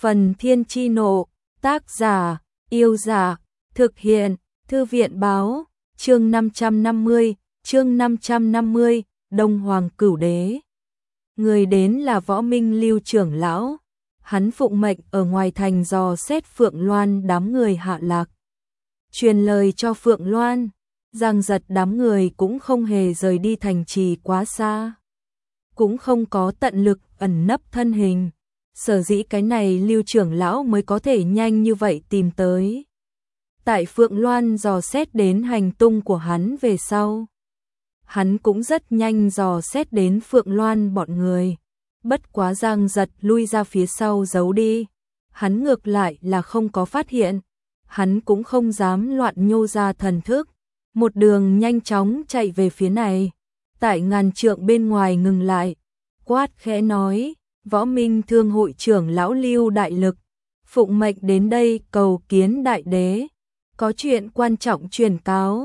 Phần Thiên Chi Nộ, tác giả, Yêu Giả, thực hiện, Thư viện Báo, chương 550, Đông Hoàng Cửu Đế. Người đến là Võ Minh Lưu trưởng lão, hắn phụng mệnh ở ngoài thành dò xét Phượng Loan đám người hạ lạc. Truyền lời cho Phượng Loan, Giang Giật đám người cũng không hề rời đi thành trì quá xa, cũng không có tận lực ẩn nấp thân hình. Sở dĩ cái này Lưu trưởng lão mới có thể nhanh như vậy tìm tới. Tại Phượng Loan dò xét đến hành tung của hắn về sau, hắn cũng rất nhanh dò xét đến Phượng Loan bọn người. Bất quá Giang Giật lui ra phía sau giấu đi, hắn ngược lại là không có phát hiện. Hắn cũng không dám loạn nhô ra thần thức, một đường nhanh chóng chạy về phía này. Tại ngàn trượng bên ngoài ngừng lại, quát khẽ nói: Võ Minh Thương hội trưởng lão Lưu đại lực, phụng mệnh đến đây cầu kiến đại đế, có chuyện quan trọng truyền cáo.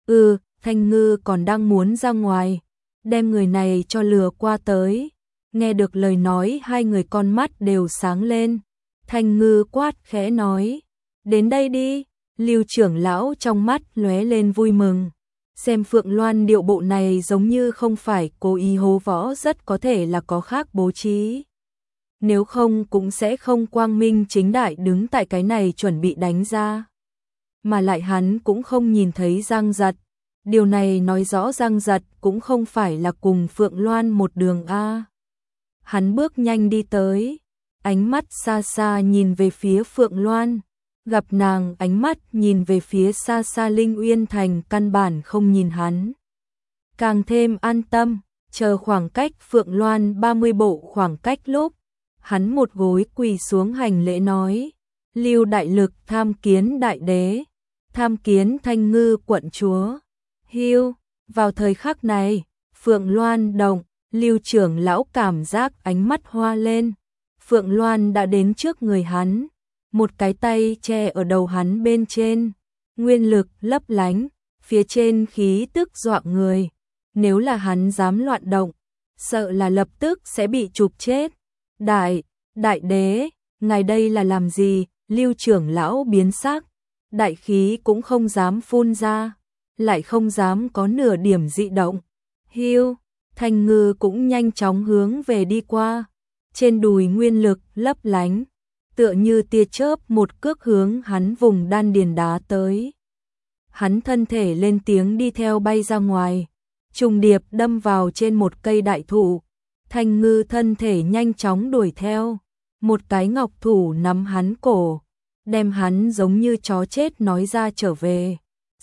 Thanh Ngư còn đang muốn ra ngoài, đem người này cho lừa qua tới. Nghe được lời nói, hai người con mắt đều sáng lên. Thanh Ngư quát khẽ nói: đến đây đi. Lưu trưởng lão trong mắt lóe lên vui mừng, xem Phượng Loan điệu bộ này giống như không phải cố ý hố võ, rất có thể là có khác bố trí. Nếu không cũng sẽ không quang minh chính đại đứng tại cái này chuẩn bị đánh ra. Mà lại hắn cũng không nhìn thấy Giang Giật. Điều này nói rõ Giang Giật cũng không phải là cùng Phượng Loan một đường A. Hắn bước nhanh đi tới, ánh mắt xa xa nhìn về phía Phượng Loan. Gặp nàng ánh mắt nhìn về phía xa xa Linh Uyên Thành, căn bản không nhìn hắn. Càng thêm an tâm, chờ khoảng cách Phượng Loan 30 bộ khoảng cách lúc, hắn một gối quỳ xuống hành lễ nói: Lưu đại lực tham kiến đại đế, tham kiến Thanh Ngư quận chúa. Hiu, vào thời khắc này, Phượng Loan động, Lưu trưởng lão cảm giác ánh mắt hoa lên. Phượng Loan đã đến trước người hắn, một cái tay che ở đầu hắn bên trên, nguyên lực lấp lánh, phía trên khí tức dọa người. Nếu là hắn dám loạn động, sợ là lập tức sẽ bị chụp chết. Đại đế, ngài đây là làm gì? Lưu trưởng lão biến sắc, đại khí cũng không dám phun ra, lại không dám có nửa điểm dị động. Hiu, Thanh Ngư cũng nhanh chóng hướng về đi qua, trên đùi nguyên lực lấp lánh, tựa như tia chớp một cước hướng hắn vùng đan điền đá tới. Hắn thân thể lên tiếng đi theo bay ra ngoài, trùng điệp đâm vào trên một cây đại thụ. Thanh Ngư thân thể nhanh chóng đuổi theo, một cái ngọc thủ nắm hắn cổ, đem hắn giống như chó chết nói ra trở về.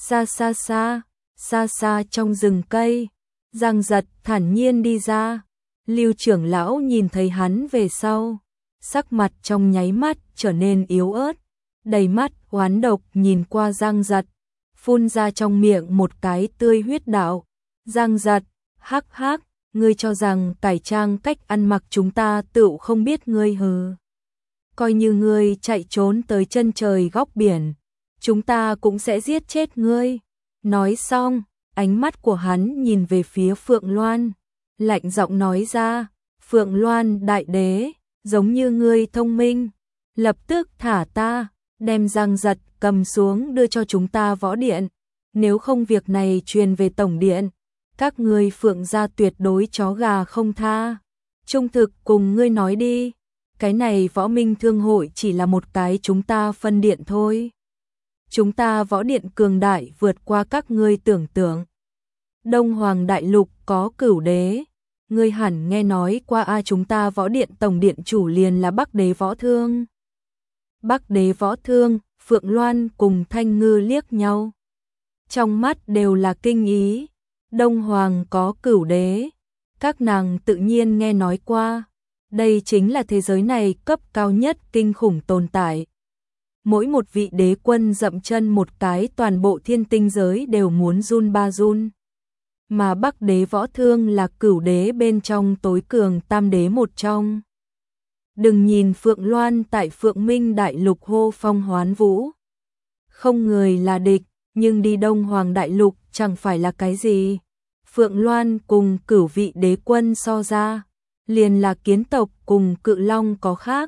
Xa xa trong rừng cây, Giang Giật thản nhiên đi ra. Lưu trưởng lão nhìn thấy hắn về sau, sắc mặt trong nháy mắt trở nên yếu ớt, đầy mắt oán độc nhìn qua Giang Giật, phun ra trong miệng một cái tươi huyết đạo. Giang Giật, hắc hắc, ngươi cho rằng cải trang cách ăn mặc chúng ta tựu không biết ngươi hừ. Coi như ngươi chạy trốn tới chân trời góc biển, chúng ta cũng sẽ giết chết ngươi. Nói xong, ánh mắt của hắn nhìn về phía Phượng Loan, lạnh giọng nói ra: Phượng Loan đại đế, giống như ngươi thông minh, lập tức thả ta, đem Giang Giật cầm xuống đưa cho chúng ta võ điện. Nếu không việc này truyền về tổng điện, các ngươi Phượng gia tuyệt đối chó gà không tha. Trung thực cùng ngươi nói đi, cái này Võ Minh Thương hội chỉ là một cái chúng ta phân điện thôi. Chúng ta võ điện cường đại vượt qua các ngươi tưởng tượng. Đông Hoàng đại lục có Cửu đế, ngươi hẳn nghe nói qua chúng ta võ điện tổng điện chủ liền là Bắc đế Võ Thương. Bắc đế Võ Thương, Phượng Loan cùng Thanh Ngư liếc nhau, trong mắt đều là kinh ý. Đông Hoàng có Cửu đế, các nàng tự nhiên nghe nói qua. Đây chính là thế giới này cấp cao nhất kinh khủng tồn tại. Mỗi một vị đế quân dậm chân một cái, toàn bộ thiên tinh giới đều muốn run ba run. Mà Bắc đế Võ Thương là Cửu đế bên trong tối cường tam đế một trong. Đừng nhìn Phượng Loan tại Phượng Minh đại lục hô phong hoán vũ, không người là địch, nhưng đi Đông Hoàng đại lục chẳng phải là cái gì. Phượng Loan cùng Cửu vị đế quân so ra, liền là kiến tộc cùng Cự Long có khác.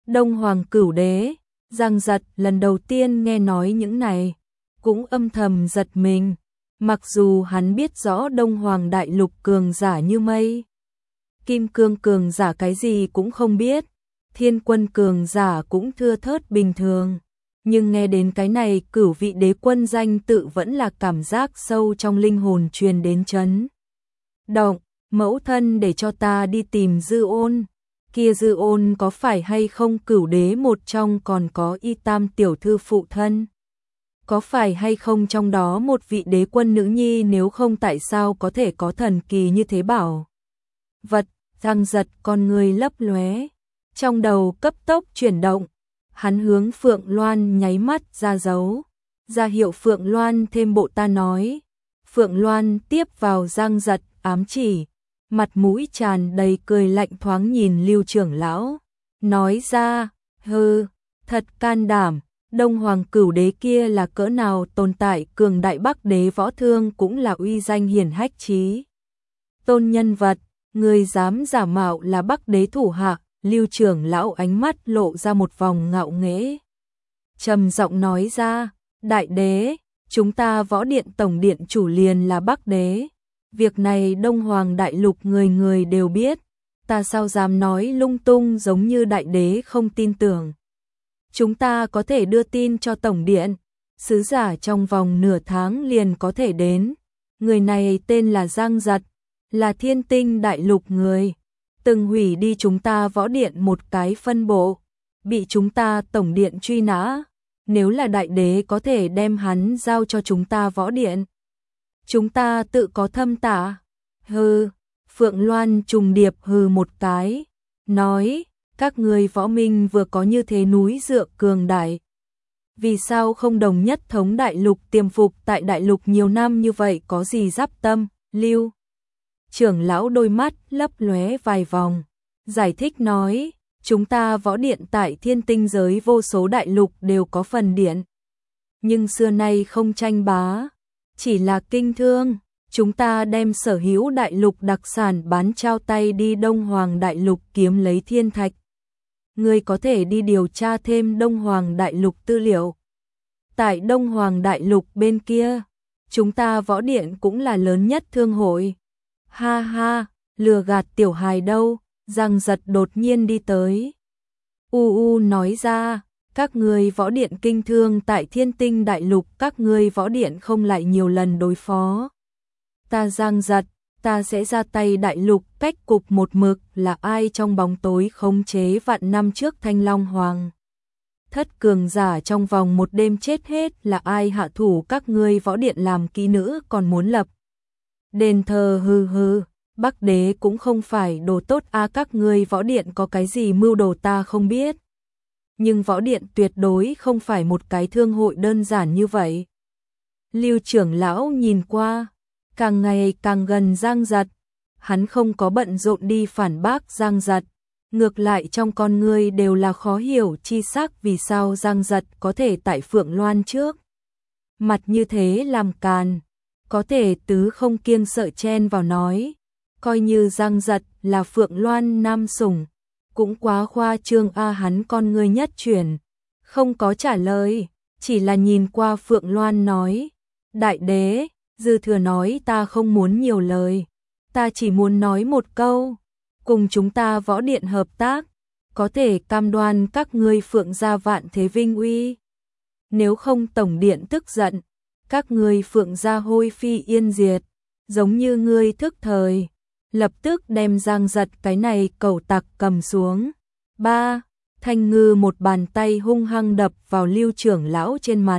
Đông Hoàng Cửu Đế. Giang Giật lần đầu tiên nghe nói những này, cũng âm thầm giật mình, mặc dù hắn biết rõ Đông Hoàng Đại Lục cường giả như mây. Kim Cương cường giả cái gì cũng không biết, Thiên Quân cường giả cũng thưa thớt bình thường. Nhưng nghe đến cái này Cửu Vị Đế Quân danh tự vẫn là cảm giác sâu trong linh hồn truyền đến chấn động. Mẫu thân để cho ta đi tìm Dư Ôn. Kia Dư Ôn có phải hay không Cửu Đế một trong, còn có Y Tam tiểu thư phụ thân? Có phải hay không trong đó một vị đế quân nữ nhi, nếu không tại sao có thể có thần kỳ như thế bảo vật? Giang Giật con người lấp lóe, trong đầu cấp tốc chuyển động, hắn hướng Phượng Loan nháy mắt ra dấu, ra hiệu Phượng Loan thêm bộ ta nói. Phượng Loan tiếp vào Giang Giật ám chỉ, mặt mũi tràn đầy cười lạnh thoáng nhìn Lưu trưởng lão, nói ra, hừ, thật can đảm, Đông Hoàng Cửu Đế kia là cỡ nào tồn tại cường đại, Bắc Đế Võ Thương cũng là uy danh hiển hách chí tôn nhân vật, người dám giả mạo là Bắc Đế thủ hạ. Lưu trưởng lão ánh mắt lộ ra một vòng ngạo nghễ, trầm giọng nói ra, đại đế, chúng ta Võ Điện tổng điện chủ liền là Bắc Đế. Việc này Đông Hoàng Đại Lục người người đều biết, ta sao dám nói lung tung giống như đại đế không tin tưởng. Chúng ta có thể đưa tin cho tổng điện, sứ giả trong vòng nửa tháng liền có thể đến. Người này tên là Giang Giật, là Thiên Tinh Đại Lục người, từng hủy đi chúng ta Võ Điện một cái phân bộ, bị chúng ta tổng điện truy nã. Nếu là đại đế có thể đem hắn giao cho chúng ta Võ Điện, chúng ta tự có thâm tả. Hừ. Phượng Loan trùng điệp hừ một cái, nói, các người võ minh vừa có như thế núi dựa cường đại, vì sao không đồng nhất thống đại lục, tiềm phục tại đại lục nhiều năm như vậy có gì giáp tâm? Lưu trưởng lão đôi mắt lấp lóe vài vòng, giải thích nói, chúng ta Võ Điện tại Thiên Tinh giới vô số đại lục đều có phần điện, nhưng xưa nay không tranh bá, chỉ là kinh thương. Chúng ta đem sở hữu đại lục đặc sản bán trao tay đi Đông Hoàng Đại Lục kiếm lấy thiên thạch. Ngươi có thể đi điều tra thêm Đông Hoàng Đại Lục tư liệu. Tại Đông Hoàng Đại Lục bên kia, chúng ta Võ Điện cũng là lớn nhất thương hội. Ha ha, lừa gạt tiểu hài đâu? Giang Giật đột nhiên đi tới. Nói ra, các ngươi Võ Điện kinh thương tại Thiên Tinh Đại Lục, các ngươi Võ Điện không lại nhiều lần đối phó. Ta Giang Giật, ta sẽ ra tay đại lục, cách cục một mực là ai trong bóng tối khống chế vạn năm trước Thanh Long Hoàng thất cường giả trong vòng một đêm chết hết, là ai hạ thủ các ngươi Võ Điện làm kỹ nữ còn muốn lập đền thờ? Hừ, Bắc Đế cũng không phải đồ tốt a, các ngươi Võ Điện có cái gì mưu đồ ta không biết, nhưng Võ Điện tuyệt đối không phải một cái thương hội đơn giản như vậy. Lưu trưởng lão nhìn qua, càng ngày càng gần Giang Giật, hắn không có bận rộn đi phản bác Giang Giật, ngược lại trong con ngươi đều là khó hiểu chi sắc, vì sao Giang Giật có thể tại Phượng Loan trước mặt như thế làm càn, có thể tứ không kiêng sợ chen vào nói, coi như Giang Giật là Phượng Loan nam sủng, cũng quá khoa trương a. Hắn con ngươi nhất chuyển, không có trả lời, chỉ là nhìn qua Phượng Loan nói, đại đế, dư thừa nói ta không muốn nhiều lời, ta chỉ muốn nói một câu, cùng chúng ta Võ Điện hợp tác, có thể cam đoan các ngươi Phượng gia vạn thế vinh uy. Nếu không tổng điện tức giận, các ngươi Phượng gia hôi phi yên diệt, giống như ngươi thức thời, lập tức đem Giang Giật cái này cẩu tặc cầm xuống. Ba, Thanh Ngư một bàn tay hung hăng đập vào Lưu trưởng lão trên mặt,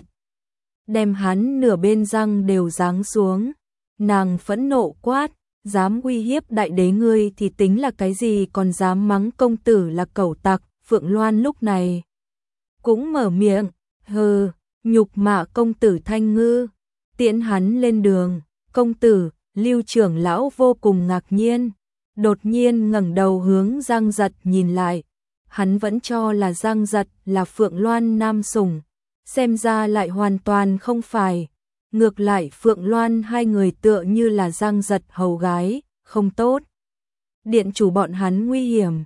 đem hắn nửa bên răng đều giáng xuống. Nàng phẫn nộ quát, dám uy hiếp đại đế ngươi thì tính là cái gì, còn dám mắng công tử là cẩu tặc. Phượng Loan lúc này cũng mở miệng, hừ, nhục mạ công tử Thanh Ngư, tiễn hắn lên đường. Công tử, Lưu trưởng lão vô cùng ngạc nhiên, đột nhiên ngẩng đầu hướng Giang Giật nhìn lại, hắn vẫn cho là Giang Giật là Phượng Loan nam sủng, xem ra lại hoàn toàn không phải. Ngược lại Phượng Loan hai người tựa như là Giang Giật hầu gái, không tốt. Điện chủ bọn hắn nguy hiểm.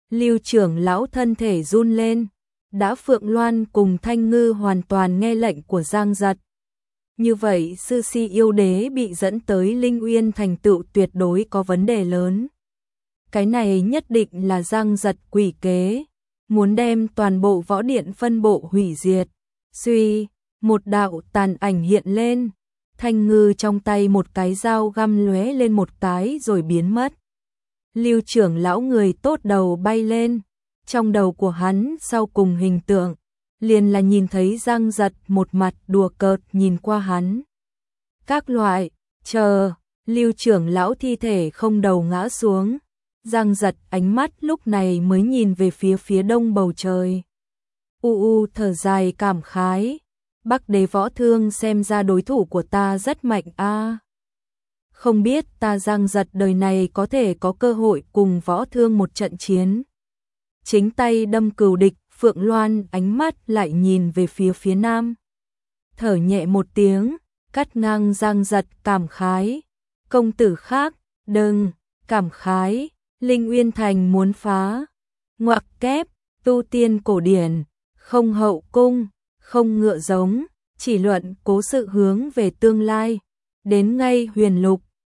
Lưu trưởng lão thân thể run lên, đã Phượng Loan cùng Thanh Ngư hoàn toàn nghe lệnh của Giang Giật. Như vậy sư si yêu đế bị dẫn tới Linh Uyên thành tựu tuyệt đối có vấn đề lớn. Cái này nhất định là Giang Giật quỷ kế, muốn đem toàn bộ võ điện phân bộ hủy diệt. Suy, một đạo tàn ảnh hiện lên, Thanh Ngư trong tay một cái dao găm lóe lên một cái rồi biến mất. Lưu trưởng lão người tốt đầu bay lên, trong đầu của hắn sau cùng hình tượng, liền là nhìn thấy Giang Giật một mặt đùa cợt nhìn qua hắn. Các loại, chờ, Lưu trưởng lão thi thể không đầu ngã xuống, Giang Giật ánh mắt lúc này mới nhìn về phía đông bầu trời. Thở dài cảm khái, Bắc Đế Võ Thương xem ra đối thủ của ta rất mạnh a. Không biết ta Giang Giật đời này có thể có cơ hội cùng Võ Thương một trận chiến. Chính tay đâm cừu địch, Phượng Loan ánh mắt lại nhìn về phía nam. Thở nhẹ một tiếng, cắt ngang Giang Giật cảm khái. Công tử khác, đừng, cảm khái, Linh Uyên Thành muốn phá. Ngoặc kép, tu tiên cổ điển, không hậu cung, không ngựa giống, chỉ luận cố sự hướng về tương lai. Đến ngay huyền lục,